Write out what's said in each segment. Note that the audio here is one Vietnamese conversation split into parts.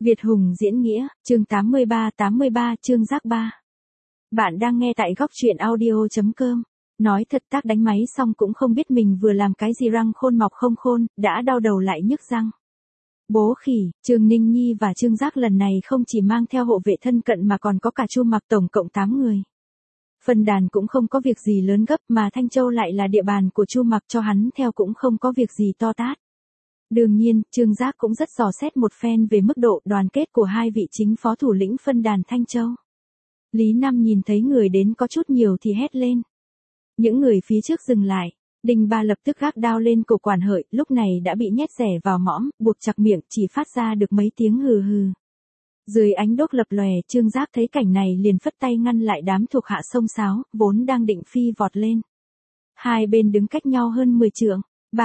Việt Hùng diễn nghĩa, chương 83 chương giác 3. Bạn đang nghe tại góc truyện audio.com. Nói thật tác đánh máy xong cũng không biết mình vừa làm cái gì, răng khôn mọc không khôn, đã đau đầu lại nhức răng. Bố khỉ, Trương Ninh Nhi và Trương Giác lần này không chỉ mang theo hộ vệ thân cận mà còn có cả Chu Mặc, tổng cộng 8 người. Phân đàn cũng không có việc gì lớn gấp mà Thanh Châu lại là địa bàn của Chu Mặc, cho hắn theo cũng không có việc gì to tát. Đương nhiên, Trương Giác cũng rất dò xét một phen về mức độ đoàn kết của hai vị chính phó thủ lĩnh phân đàn Thanh Châu. Lý Năm nhìn thấy người đến có chút nhiều thì hét lên. Những người phía trước dừng lại, Đinh Ba lập tức gác đao lên cổ Quản Hợi, lúc này đã bị nhét rẻ vào mõm, buộc chặt miệng, chỉ phát ra được mấy tiếng hừ hừ. Dưới ánh đốt lập lòe, Trương Giác thấy cảnh này liền phất tay ngăn lại đám thuộc hạ xông xáo, vốn đang định phi vọt lên. Hai bên đứng cách nhau hơn 10 trượng.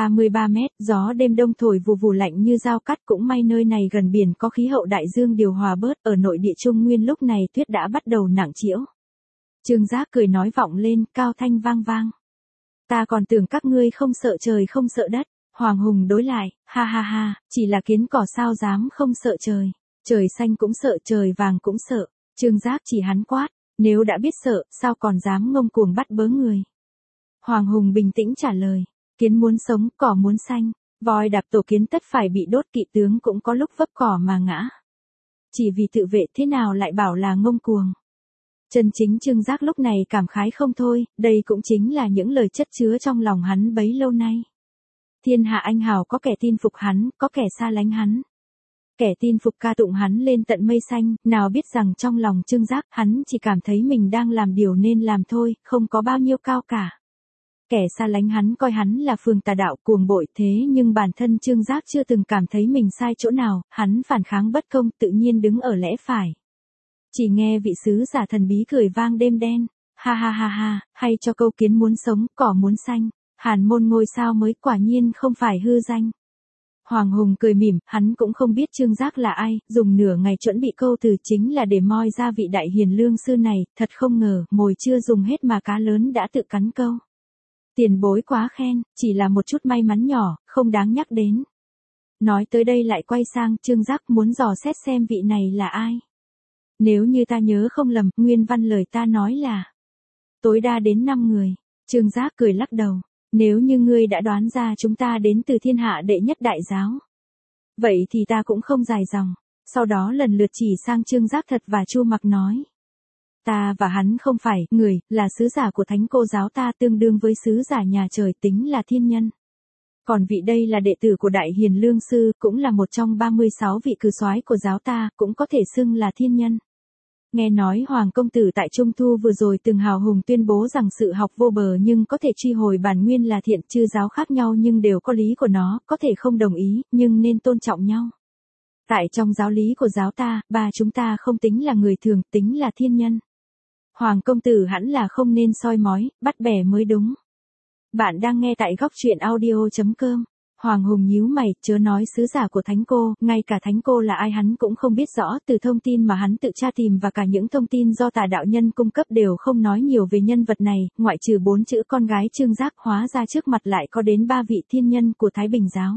33 mét, gió đêm đông thổi vù vù lạnh như dao cắt, cũng may nơi này gần biển có khí hậu đại dương điều hòa bớt, ở nội địa Trung Nguyên lúc này tuyết đã bắt đầu nặng trĩu. Trương Giác cười nói vọng lên, cao thanh vang vang. Ta còn tưởng các ngươi không sợ trời không sợ đất. Hoàng Hùng đối lại, ha ha ha, chỉ là kiến cỏ sao dám không sợ trời. Trời xanh cũng sợ, trời vàng cũng sợ. Trương Giác chỉ hắn quát, nếu đã biết sợ, sao còn dám ngông cuồng bắt bớ người. Hoàng Hùng bình tĩnh trả lời. Kiến muốn sống, cỏ muốn xanh, voi đạp tổ kiến tất phải bị đốt, kỵ tướng cũng có lúc vấp cỏ mà ngã. Chỉ vì tự vệ thế nào lại bảo là ngông cuồng. Chân chính Trương Giác lúc này cảm khái không thôi, đây cũng chính là những lời chất chứa trong lòng hắn bấy lâu nay. Thiên hạ anh hào, có kẻ tin phục hắn, có kẻ xa lánh hắn. Kẻ tin phục ca tụng hắn lên tận mây xanh, nào biết rằng trong lòng Trương Giác hắn chỉ cảm thấy mình đang làm điều nên làm thôi, không có bao nhiêu cao cả. Kẻ xa lánh hắn coi hắn là phường tà đạo cuồng bội, thế nhưng bản thân Trương Giác chưa từng cảm thấy mình sai chỗ nào, hắn phản kháng bất công, tự nhiên đứng ở lẽ phải. Chỉ nghe vị sứ giả thần bí cười vang đêm đen, ha ha ha ha, hay cho câu kiến muốn sống, cỏ muốn xanh, Hàn Môn ngôi sao mới, quả nhiên không phải hư danh. Hoàng Hùng cười mỉm, hắn cũng không biết Trương Giác là ai, dùng nửa ngày chuẩn bị câu từ chính là để moi ra vị đại hiền lương sư này, thật không ngờ, mồi chưa dùng hết mà cá lớn đã tự cắn câu. Tiền bối quá khen, chỉ là một chút may mắn nhỏ, không đáng nhắc đến. Nói tới đây lại quay sang Trương Giác, muốn dò xét xem vị này là ai. Nếu như ta nhớ không lầm, nguyên văn lời ta nói là tối đa đến 5 người. Trương Giác cười lắc đầu. Nếu như ngươi đã đoán ra chúng ta đến từ thiên hạ đệ nhất đại giáo, vậy thì ta cũng không dài dòng. Sau đó lần lượt chỉ sang Trương Giác Thật và Chu Mặc nói. Ta và hắn không phải người, là sứ giả của Thánh Cô giáo ta, tương đương với sứ giả nhà trời, tính là thiên nhân. Còn vị đây là đệ tử của Đại Hiền Lương Sư, cũng là một trong 36 vị cử soái của giáo ta, cũng có thể xưng là thiên nhân. Nghe nói Hoàng Công Tử tại Trung Thu vừa rồi từng hào hùng tuyên bố rằng sự học vô bờ nhưng có thể truy hồi bản nguyên là thiện, chư giáo khác nhau nhưng đều có lý của nó, có thể không đồng ý, nhưng nên tôn trọng nhau. Tại trong giáo lý của giáo ta, ba chúng ta không tính là người thường, tính là thiên nhân. Hoàng Công Tử hẳn là không nên soi mói, bắt bẻ mới đúng. Bạn đang nghe tại góc truyện audio.com. Hoàng Hùng nhíu mày, chớ nói sứ giả của Thánh Cô, ngay cả Thánh Cô là ai hắn cũng không biết rõ, từ thông tin mà hắn tự tra tìm và cả những thông tin do tà đạo nhân cung cấp đều không nói nhiều về nhân vật này, ngoại trừ 4 chữ con gái Trương Giác, hóa ra trước mặt lại có đến 3 vị thiên nhân của Thái Bình giáo.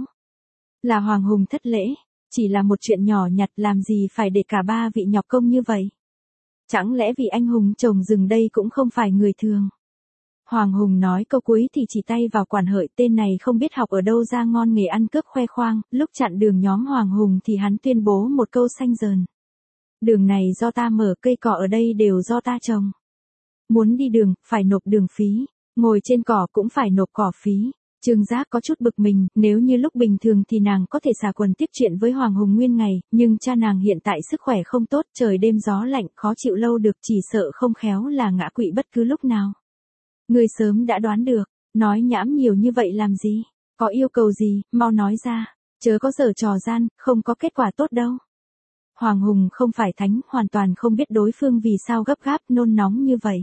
Là Hoàng Hùng thất lễ, chỉ là một chuyện nhỏ nhặt, làm gì phải để cả 3 vị nhọc công như vậy. Chẳng lẽ vị anh hùng trồng rừng đây cũng không phải người thường. Hoàng Hùng nói câu cuối thì chỉ tay vào Quản Hợi, tên này không biết học ở đâu ra ngon nghề ăn cướp khoe khoang, lúc chặn đường nhóm Hoàng Hùng thì hắn tuyên bố một câu xanh dờn. Đường này do ta mở, cây cỏ ở đây đều do ta trồng. Muốn đi đường, phải nộp đường phí, ngồi trên cỏ cũng phải nộp cỏ phí. Trương Giác có chút bực mình, nếu như lúc bình thường thì nàng có thể xả quần tiếp chuyện với Hoàng Hùng nguyên ngày, nhưng cha nàng hiện tại sức khỏe không tốt, trời đêm gió lạnh, khó chịu lâu được, chỉ sợ không khéo là ngã quỵ bất cứ lúc nào. Ngươi sớm đã đoán được, nói nhảm nhiều như vậy làm gì, có yêu cầu gì, mau nói ra, chớ có giở trò gian, không có kết quả tốt đâu. Hoàng Hùng không phải thánh, hoàn toàn không biết đối phương vì sao gấp gáp nôn nóng như vậy.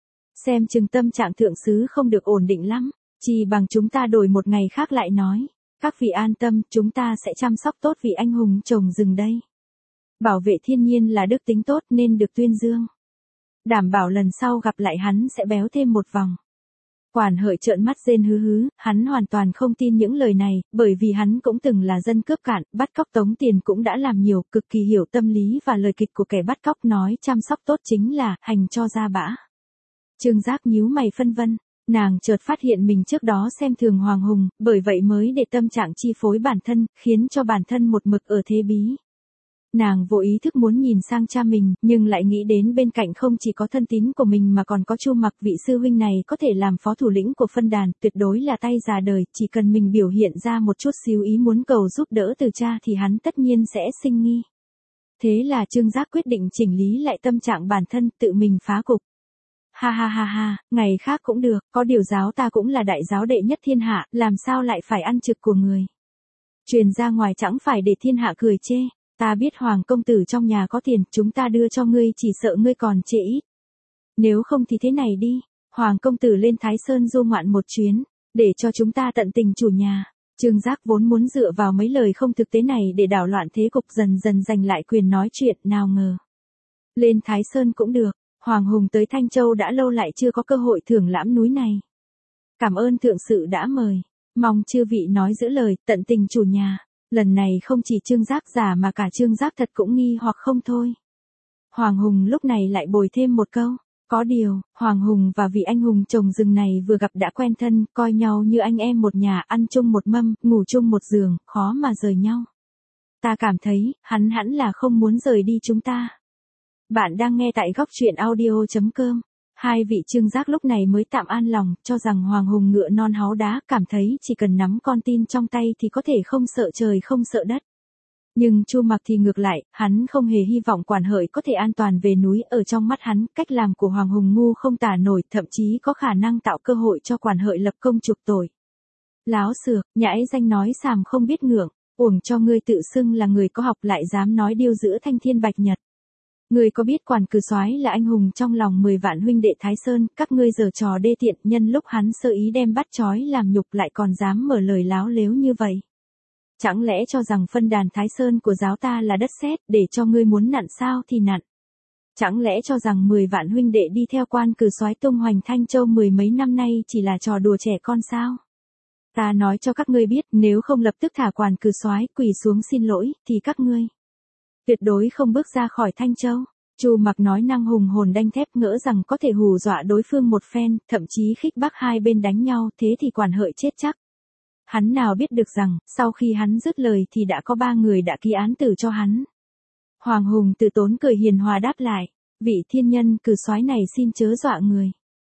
Xem chừng tâm trạng thượng sứ không được ổn định lắm, chỉ bằng chúng ta đổi một ngày khác lại nói. Các vị an tâm, chúng ta sẽ chăm sóc tốt vị anh hùng trồng rừng đây. Bảo vệ thiên nhiên là đức tính tốt nên được tuyên dương. Đảm bảo lần sau gặp lại hắn sẽ béo thêm một vòng. Quản hợi trợn mắt rên hứ hứ, hắn hoàn toàn không tin những lời này, bởi vì hắn cũng từng là dân cướp cạn, bắt cóc tống tiền cũng đã làm nhiều, cực kỳ hiểu tâm lý và lời kịch của kẻ bắt cóc nói chăm sóc tốt chính là hành cho ra bã. Trương Giác nhíu mày phân vân, nàng chợt phát hiện mình trước đó xem thường Hoàng Hùng, bởi vậy mới để tâm trạng chi phối bản thân, khiến cho bản thân một mực ở thế bí. Nàng vô ý thức muốn nhìn sang cha mình, nhưng lại nghĩ đến bên cạnh không chỉ có thân tín của mình mà còn có Chu Mặc, vị sư huynh này có thể làm phó thủ lĩnh của phân đàn, tuyệt đối là tay già đời, chỉ cần mình biểu hiện ra một chút xíu ý muốn cầu giúp đỡ từ cha thì hắn tất nhiên sẽ sinh nghi. Thế là Trương Giác quyết định chỉnh lý lại tâm trạng bản thân, tự mình phá cục. Ha ha ha ha, ngày khác cũng được, có điều giáo ta cũng là đại giáo đệ nhất thiên hạ, làm sao lại phải ăn trực của người. Truyền ra ngoài chẳng phải để thiên hạ cười chê. Ta biết Hoàng công tử trong nhà có tiền, chúng ta đưa cho ngươi, chỉ sợ ngươi còn trễ ít. Nếu không thì thế này đi, Hoàng công tử lên Thái Sơn du ngoạn một chuyến, để cho chúng ta tận tình chủ nhà. Trương Giác vốn muốn dựa vào mấy lời không thực tế này để đảo loạn thế cục, dần dần giành lại quyền nói chuyện, nào ngờ. Lên Thái Sơn cũng được, Hoàng Hùng tới Thanh Châu đã lâu lại chưa có cơ hội thưởng lãm núi này. Cảm ơn thượng sự đã mời, mong chư vị nói giữ lời, tận tình chủ nhà. Lần này không chỉ Trương Giác giả mà cả Trương Giác thật cũng nghi hoặc không thôi. Hoàng Hùng lúc này lại bồi thêm một câu, có điều, Hoàng Hùng và vị anh hùng trồng rừng này vừa gặp đã quen thân, coi nhau như anh em một nhà, ăn chung một mâm, ngủ chung một giường, khó mà rời nhau. Ta cảm thấy, hắn hẳn là không muốn rời đi chúng ta. Bạn đang nghe tại góc truyện audio.com. Hai vị Trương Giác lúc này mới tạm an lòng, cho rằng Hoàng Hùng ngựa non háu đá, cảm thấy chỉ cần nắm con tin trong tay thì có thể không sợ trời không sợ đất. Nhưng Chu Mặc thì ngược lại, hắn không hề hy vọng Quản Hợi có thể an toàn về núi, ở trong mắt hắn, cách làm của Hoàng Hùng ngu không tả nổi, thậm chí có khả năng tạo cơ hội cho Quản Hợi lập công chuộc tội. Láo xược, nhãi danh nói xàm không biết ngượng, uổng cho ngươi tự xưng là người có học lại dám nói điêu giữa thanh thiên bạch nhật. Ngươi có biết Quản Cử Soái là anh hùng trong lòng 10 vạn huynh đệ Thái Sơn, các ngươi giở trò đê tiện, nhân lúc hắn sơ ý đem bắt trói làm nhục lại còn dám mở lời láo lếu như vậy. Chẳng lẽ cho rằng phân đàn Thái Sơn của giáo ta là đất sét, để cho ngươi muốn nặn sao thì nặn. Chẳng lẽ cho rằng 10 vạn huynh đệ đi theo Quan Cử Soái tung hoành Thanh Châu 10 mấy năm nay chỉ là trò đùa trẻ con sao? Ta nói cho các ngươi biết, nếu không lập tức thả Quan Cử Soái quỳ xuống xin lỗi, thì các ngươi tuyệt đối không bước ra khỏi Thanh Châu. Chu Mặc nói năng hùng hồn đanh thép, ngỡ rằng có thể hù dọa đối phương một phen, thậm chí khích bác hai bên đánh nhau, thế thì Quản Hợi chết chắc. Hắn nào biết được rằng, sau khi hắn dứt lời thì đã có 3 người đã ký án tử cho hắn. Hoàng Hùng từ tốn cười hiền hòa đáp lại, vị thiên nhân Cử Soái này xin chớ dọa người.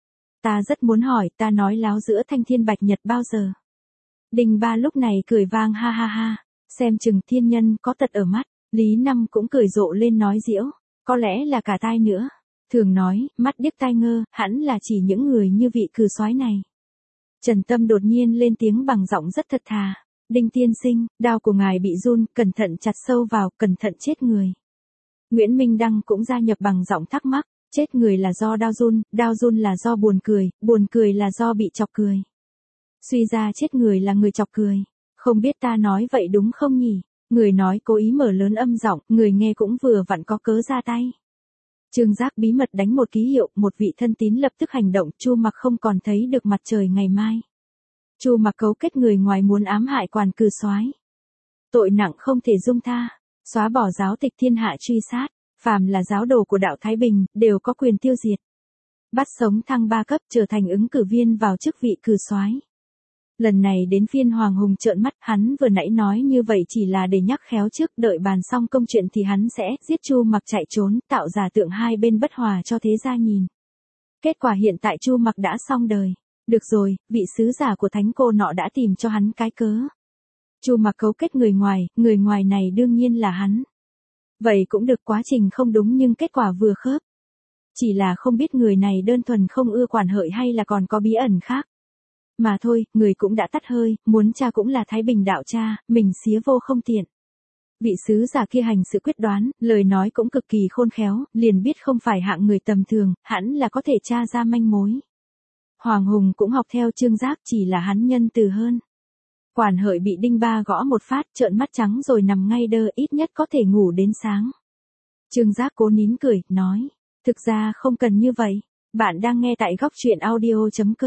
Ta rất muốn hỏi, ta nói láo giữa thanh thiên bạch nhật bao giờ? Đinh Ba lúc này cười vang ha ha ha, xem chừng thiên nhân có tật ở mắt. Lý Năm cũng cười rộ lên nói giễu, có lẽ là cả tai nữa. Thường nói, mắt điếc tai ngơ, hẳn là chỉ những người như vị Cử Soái này. Trần Tâm đột nhiên lên tiếng bằng giọng rất thật thà, Đinh tiên sinh, đao của ngài bị run, cẩn thận chặt sâu vào, cẩn thận chết người. Nguyễn Minh Đăng cũng gia nhập bằng giọng thắc mắc, chết người là do đao run là do buồn cười là do bị chọc cười. Suy ra chết người là người chọc cười, không biết ta nói vậy đúng không nhỉ? Người nói cố ý mở lớn âm giọng, người nghe cũng vừa vặn có cớ ra tay. Trương Giác bí mật đánh một ký hiệu, một vị thân tín lập tức hành động, Chu Mặc không còn thấy được mặt trời ngày mai. Chu Mặc cấu kết người ngoài muốn ám hại Quản Cử Soái. Tội nặng không thể dung tha, xóa bỏ giáo tịch thiên hạ truy sát, phàm là giáo đồ của đạo Thái Bình, đều có quyền tiêu diệt. Bắt sống thăng 3 cấp trở thành ứng cử viên vào chức vị Cử Soái. Lần này đến phiên Hoàng Hùng trợn mắt, hắn vừa nãy nói như vậy chỉ là để nhắc khéo trước, đợi bàn xong công chuyện thì hắn sẽ giết Chu Mặc chạy trốn, tạo giả tượng hai bên bất hòa cho thế gia nhìn. Kết quả hiện tại Chu Mặc đã xong đời. Được rồi, vị sứ giả của thánh cô nọ đã tìm cho hắn cái cớ. Chu Mặc cấu kết người ngoài này đương nhiên là hắn. Vậy cũng được, quá trình không đúng nhưng kết quả vừa khớp. Chỉ là không biết người này đơn thuần không ưa Quản Hợi hay là còn có bí ẩn khác. Mà thôi, người cũng đã tắt hơi, muốn cha cũng là Thái Bình đạo cha, mình xía vô không tiện. Vị sứ giả kia hành sự quyết đoán, lời nói cũng cực kỳ khôn khéo, liền biết không phải hạng người tầm thường, hẳn là có thể tra ra manh mối. Hoàng Hùng cũng học theo Trương Giác, chỉ là hắn nhân từ hơn. Quản Hợi bị Đinh Ba gõ một phát, trợn mắt trắng rồi nằm ngay đơ, ít nhất có thể ngủ đến sáng. Trương Giác cố nín cười, nói, thực ra không cần như vậy. Bạn đang nghe tại góc truyện audio.com.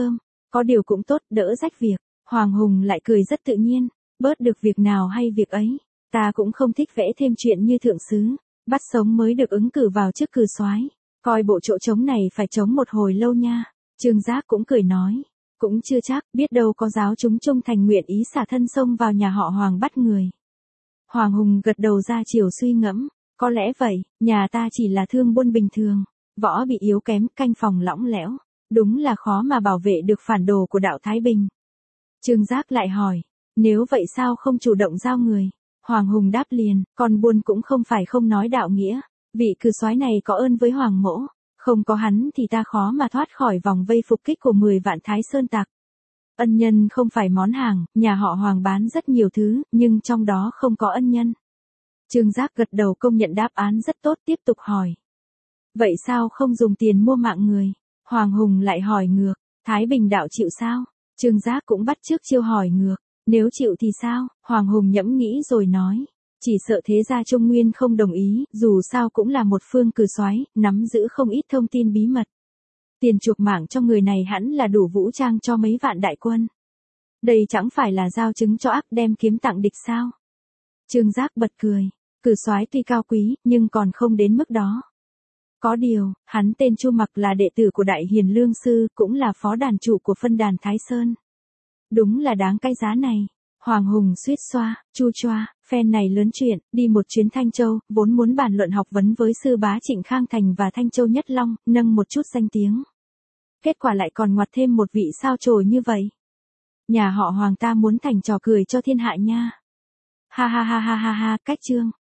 Có điều cũng tốt, đỡ rách việc. Hoàng Hùng lại cười rất tự nhiên, bớt được việc nào hay việc ấy. Ta cũng không thích vẽ thêm chuyện như thượng sứ, bắt sống mới được ứng cử vào chức cử soái. Coi bộ chỗ trống này phải trống một hồi lâu nha. Trương Giác cũng cười nói, cũng chưa chắc, biết đâu có giáo chúng trung thành nguyện ý xả thân xông vào nhà họ Hoàng bắt người. Hoàng Hùng gật đầu ra chiều suy ngẫm, có lẽ vậy, nhà ta chỉ là thương buôn bình thường, võ bị yếu kém, canh phòng lỏng lẽo, đúng là khó mà bảo vệ được phản đồ của đạo Thái Bình. Trương Giác lại hỏi, nếu vậy sao không chủ động giao người? Hoàng Hùng đáp liền, con buôn cũng không phải không nói đạo nghĩa, vị cử soái này có ơn với Hoàng mỗ, không có hắn thì ta khó mà thoát khỏi vòng vây phục kích của 10 vạn Thái Sơn tặc. Ân nhân không phải món hàng, nhà họ Hoàng bán rất nhiều thứ, nhưng trong đó không có ân nhân. Trương Giác gật đầu công nhận đáp án rất tốt, tiếp tục hỏi. Vậy sao không dùng tiền mua mạng người? Hoàng Hùng lại hỏi ngược, Thái Bình đạo chịu sao? Trương Giác cũng bắt chước chiêu hỏi ngược, nếu chịu thì sao? Hoàng Hùng nhẫm nghĩ rồi nói, chỉ sợ thế gia Trung Nguyên không đồng ý, dù sao cũng là một phương cử soái, nắm giữ không ít thông tin bí mật. Tiền chuộc mạng cho người này hẳn là đủ vũ trang cho mấy vạn đại quân. Đây chẳng phải là giao chứng cho ác đem kiếm tặng địch sao? Trương Giác bật cười, cử soái tuy cao quý, nhưng còn không đến mức đó. Có điều, hắn tên Chu Mặc là đệ tử của Đại Hiền Lương Sư, cũng là phó đàn chủ của phân đàn Thái Sơn. Đúng là đáng cái giá này. Hoàng Hùng suýt xoa, chu choa, phen này lớn chuyện, đi một chuyến Thanh Châu, vốn muốn bàn luận học vấn với sư bá Trịnh Khang Thành và Thanh Châu Nhất Long, nâng một chút danh tiếng. Kết quả lại còn ngoặt thêm một vị sao chổi như vậy. Nhà họ Hoàng ta muốn thành trò cười cho thiên hạ nha. Ha ha ha ha ha ha, cách chương.